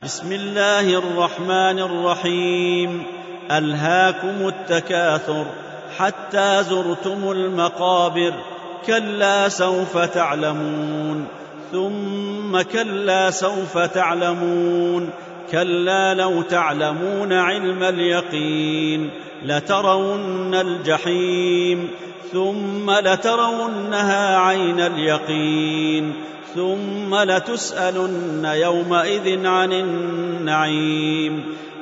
بسم الله الرحمن الرحيم. ألهاكم التكاثر حتى زرتم المقابر، كلا سوف تعلمون، ثم كلا سوف تعلمون، كلا لو تعلمون علم اليقين لترون الجحيم، ثم لترونها عين اليقين، ثم لتسألن يومئذ عن النعيم.